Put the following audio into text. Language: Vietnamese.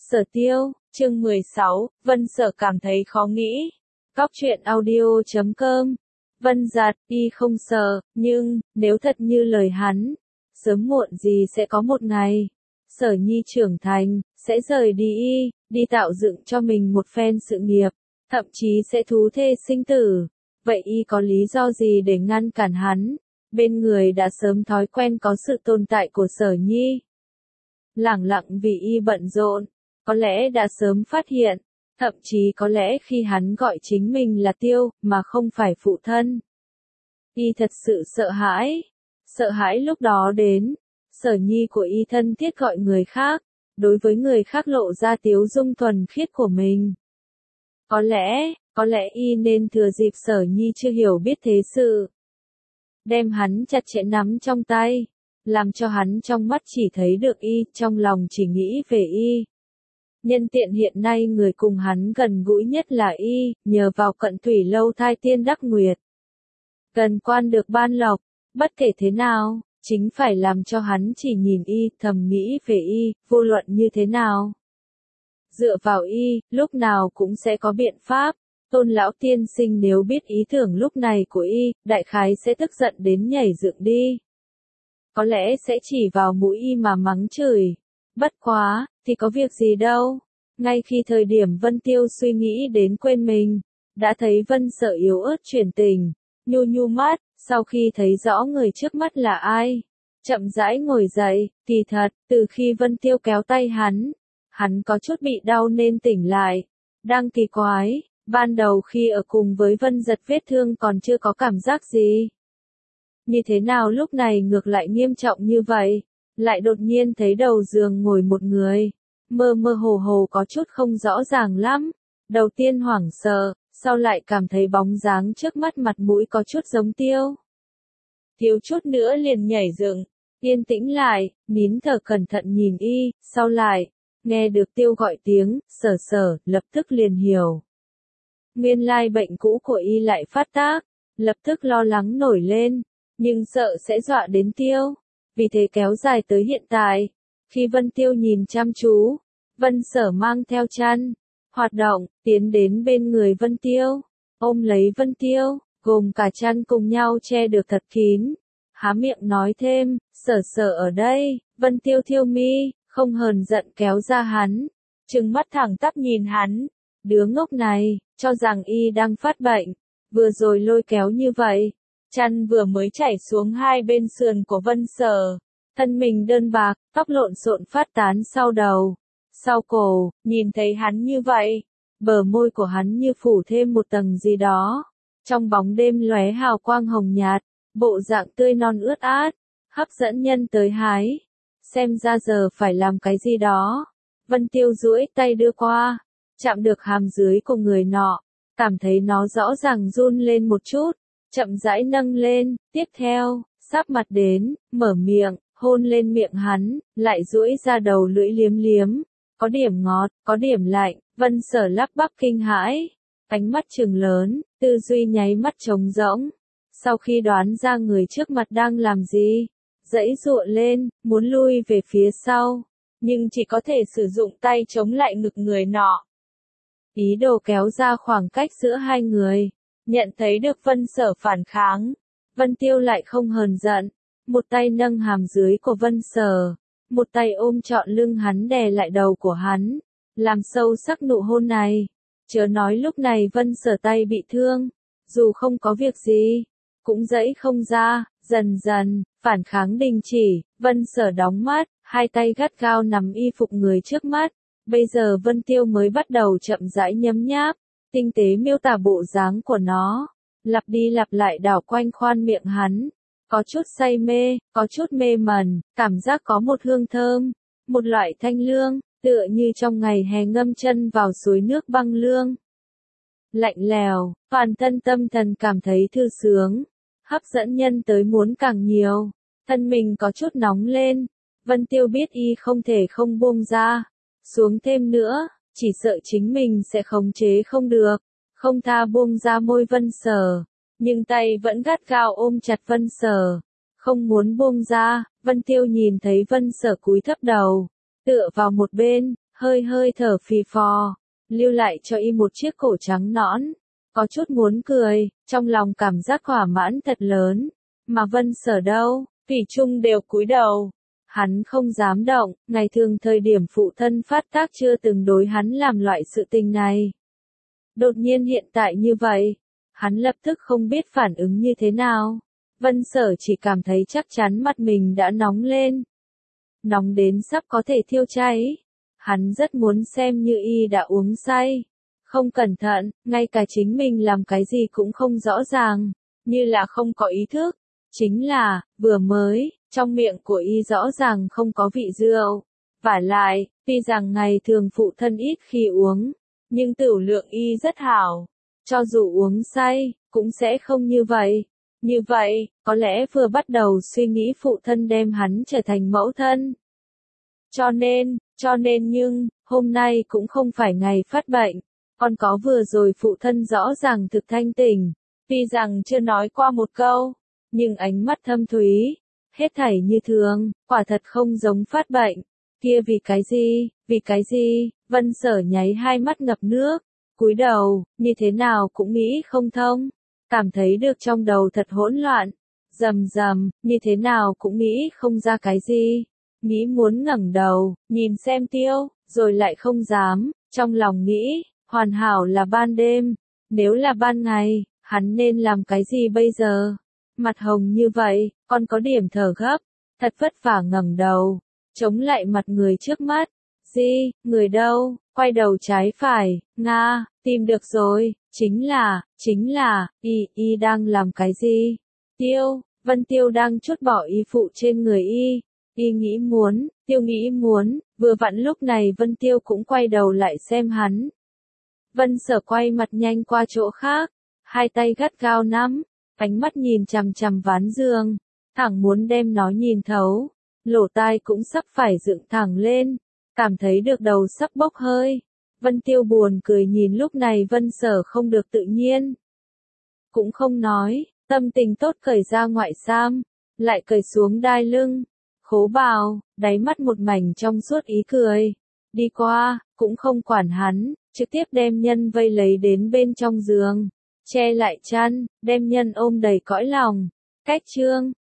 Sở Tiêu, chương 16, Vân Sở cảm thấy khó nghĩ. Cóc truyện audio.com. Vân Giật, y không sợ, nhưng, nếu thật như lời hắn, sớm muộn gì sẽ có một ngày, Sở Nhi trưởng thành, sẽ rời đi đi tạo dựng cho mình một phen sự nghiệp, thậm chí sẽ thú thê sinh tử. Vậy y có lý do gì để ngăn cản hắn? Bên người đã sớm thói quen có sự tồn tại của Sở Nhi. Lẳng lặng vì y bận rộn, có lẽ đã sớm phát hiện, thậm chí có lẽ khi hắn gọi chính mình là Tiêu, mà không phải phụ thân. Y thật sự sợ hãi lúc đó đến, Sở Nhi của y thân thiết gọi người khác, đối với người khác lộ ra tiếu dung thuần khiết của mình. Có lẽ y nên thừa dịp Sở Nhi chưa hiểu biết thế sự, đem hắn chặt chẽ nắm trong tay, làm cho hắn trong mắt chỉ thấy được y, trong lòng chỉ nghĩ về y. Nhân tiện hiện nay người cùng hắn gần gũi nhất là y, nhờ vào Cận Thủy lâu thai tiên đắc nguyệt, gần quan được ban lộc, bất kể thế nào, chính phải làm cho hắn chỉ nhìn y, thầm nghĩ về y, vô luận như thế nào. Dựa vào y, lúc nào cũng sẽ có biện pháp. Tôn lão tiên sinh nếu biết ý tưởng lúc này của y, đại khái sẽ tức giận đến nhảy dựng đi. Có lẽ sẽ chỉ vào mũi y mà mắng chửi. Bất quá, thì có việc gì đâu. Ngay khi thời điểm Vân Tiêu suy nghĩ đến quên mình, đã thấy Vân Sở yếu ớt chuyển tình, nhu mắt, sau khi thấy rõ người trước mắt là ai, chậm rãi ngồi dậy. Kỳ thật, từ khi Vân Tiêu kéo tay hắn có chút bị đau nên tỉnh lại. Đang kỳ quái, ban đầu khi ở cùng với Vân Giật vết thương còn chưa có cảm giác gì. Như thế nào lúc này ngược lại nghiêm trọng như vậy, lại đột nhiên thấy đầu giường ngồi một người, mơ mơ hồ hồ có chút không rõ ràng lắm. Đầu tiên hoảng sợ, sau lại cảm thấy bóng dáng trước mắt mặt mũi có chút giống Tiêu. Thiếu chút nữa liền nhảy dựng, yên tĩnh lại, nín thở cẩn thận nhìn y, sau lại, nghe được Tiêu gọi tiếng, Sở, lập tức liền hiểu. Nguyên lai bệnh cũ của y lại phát tác, lập tức lo lắng nổi lên, nhưng sợ sẽ dọa đến Tiêu, vì thế kéo dài tới hiện tại. Khi Vân Tiêu nhìn chăm chú, Vân Sở mang theo chăn, hoạt động, tiến đến bên người Vân Tiêu, ôm lấy Vân Tiêu, gồm cả chăn cùng nhau che được thật kín, há miệng nói thêm, Sở ở đây. Vân Tiêu thiêu mi, không hờn giận kéo ra hắn, trừng mắt thẳng tắp nhìn hắn, đứa ngốc này, cho rằng y đang phát bệnh, vừa rồi lôi kéo như vậy, chăn vừa mới chảy xuống hai bên sườn của Vân Sở, thân mình đơn bạc, tóc lộn xộn phát tán sau đầu, sau cổ, nhìn thấy hắn như vậy, bờ môi của hắn như phủ thêm một tầng gì đó, trong bóng đêm lóe hào quang hồng nhạt, bộ dạng tươi non ướt át, hấp dẫn nhân tới hái. Xem ra giờ phải làm cái gì đó. Vân Tiêu duỗi tay đưa qua, chạm được hàm dưới của người nọ, cảm thấy nó rõ ràng run lên một chút, chậm rãi nâng lên, tiếp theo, sắp mặt đến, mở miệng, hôn lên miệng hắn, lại duỗi ra đầu lưỡi liếm, có điểm ngọt, có điểm lạnh. Vân Sở lắp bắp kinh hãi, ánh mắt trừng lớn, tư duy nháy mắt trống rỗng. Sau khi đoán ra người trước mặt đang làm gì, giãy giụa lên, muốn lui về phía sau, nhưng chỉ có thể sử dụng tay chống lại ngực người nọ. Ý đồ kéo ra khoảng cách giữa hai người, nhận thấy được Vân Sở phản kháng, Vân Tiêu lại không hờn giận, một tay nâng hàm dưới của Vân Sở, một tay ôm trọn lưng hắn đè lại đầu của hắn, làm sâu sắc nụ hôn này. Chớ nói lúc này Vân Sở tay bị thương, dù không có việc gì, cũng giãy không ra, dần dần, phản kháng đình chỉ, Vân Sở đóng mắt, hai tay gắt gao nắm y phục người trước mắt. Bây giờ Vân Tiêu mới bắt đầu chậm rãi nhấm nháp, tinh tế miêu tả bộ dáng của nó, lặp đi lặp lại đảo quanh khoan miệng hắn, có chút say mê, có chút mê mẩn, cảm giác có một hương thơm, một loại thanh lương, tựa như trong ngày hè ngâm chân vào suối nước băng lương. Lạnh lèo, toàn thân tâm thần cảm thấy thư sướng, hấp dẫn nhân tới muốn càng nhiều, thân mình có chút nóng lên, Vân Tiêu biết y không thể không buông ra, xuống thêm nữa, chỉ sợ chính mình sẽ khống chế không được, không tha buông ra môi Vân Sở, nhưng tay vẫn gắt gao ôm chặt Vân Sở, không muốn buông ra. Vân Tiêu nhìn thấy Vân Sở cúi thấp đầu, tựa vào một bên, hơi hơi thở phì phò, lưu lại cho y một chiếc cổ trắng nõn. Có chút muốn cười, trong lòng cảm giác thỏa mãn thật lớn. Mà Vân Sở đâu, thủy chung đều cúi đầu. Hắn không dám động, ngày thường thời điểm phụ thân phát tác chưa từng đối hắn làm loại sự tình này. Đột nhiên hiện tại như vậy, hắn lập tức không biết phản ứng như thế nào. Vân Sở chỉ cảm thấy chắc chắn mặt mình đã nóng lên. Nóng đến sắp có thể thiêu cháy. Hắn rất muốn xem như y đã uống say. Không cẩn thận, ngay cả chính mình làm cái gì cũng không rõ ràng, như là không có ý thức. Chính là, vừa mới, trong miệng của y rõ ràng không có vị rượu. Vả lại, tuy rằng ngày thường phụ thân ít khi uống, nhưng tửu lượng y rất hảo. Cho dù uống say, cũng sẽ không như vậy. Như vậy, có lẽ vừa bắt đầu suy nghĩ phụ thân đem hắn trở thành mẫu thân. Cho nên nhưng, hôm nay cũng không phải ngày phát bệnh. Còn có vừa rồi phụ thân rõ ràng thực thanh tỉnh. Tuy rằng chưa nói qua một câu, nhưng ánh mắt thâm thúy, hết thảy như thường, quả thật không giống phát bệnh. Kia vì cái gì, Vân Sở nháy hai mắt ngập nước, cúi đầu, như thế nào cũng nghĩ không thông, cảm thấy được trong đầu thật hỗn loạn, rầm, như thế nào cũng nghĩ không ra cái gì, nghĩ muốn ngẩng đầu, nhìn xem Tiêu, rồi lại không dám, trong lòng nghĩ, hoàn hảo là ban đêm, nếu là ban ngày, hắn nên làm cái gì bây giờ? Mặt hồng như vậy, còn có điểm thở gấp, thật vất vả ngẩng đầu, chống lại mặt người trước mắt. Người đâu? Quay đầu trái phải, Nga, tìm được rồi, chính là, y đang làm cái gì? Vân Tiêu đang trút bỏ y phụ trên người y nghĩ muốn, vừa vặn lúc này Vân Tiêu cũng quay đầu lại xem hắn. Vân Sở quay mặt nhanh qua chỗ khác, hai tay gắt gao nắm, ánh mắt nhìn chằm chằm ván giường, thẳng muốn đem nó nhìn thấu, lỗ tai cũng sắp phải dựng thẳng lên, cảm thấy được đầu sắp bốc hơi. Vân Tiêu buồn cười nhìn lúc này Vân Sở không được tự nhiên. Cũng không nói, tâm tình tốt cởi ra ngoại sam, lại cởi xuống đai lưng, khố bào, đáy mắt một mảnh trong suốt ý cười. Đi qua, cũng không quản hắn, trực tiếp đem nhân vây lấy đến bên trong giường, che lại chăn, đem nhân ôm đầy cõi lòng. Cách chương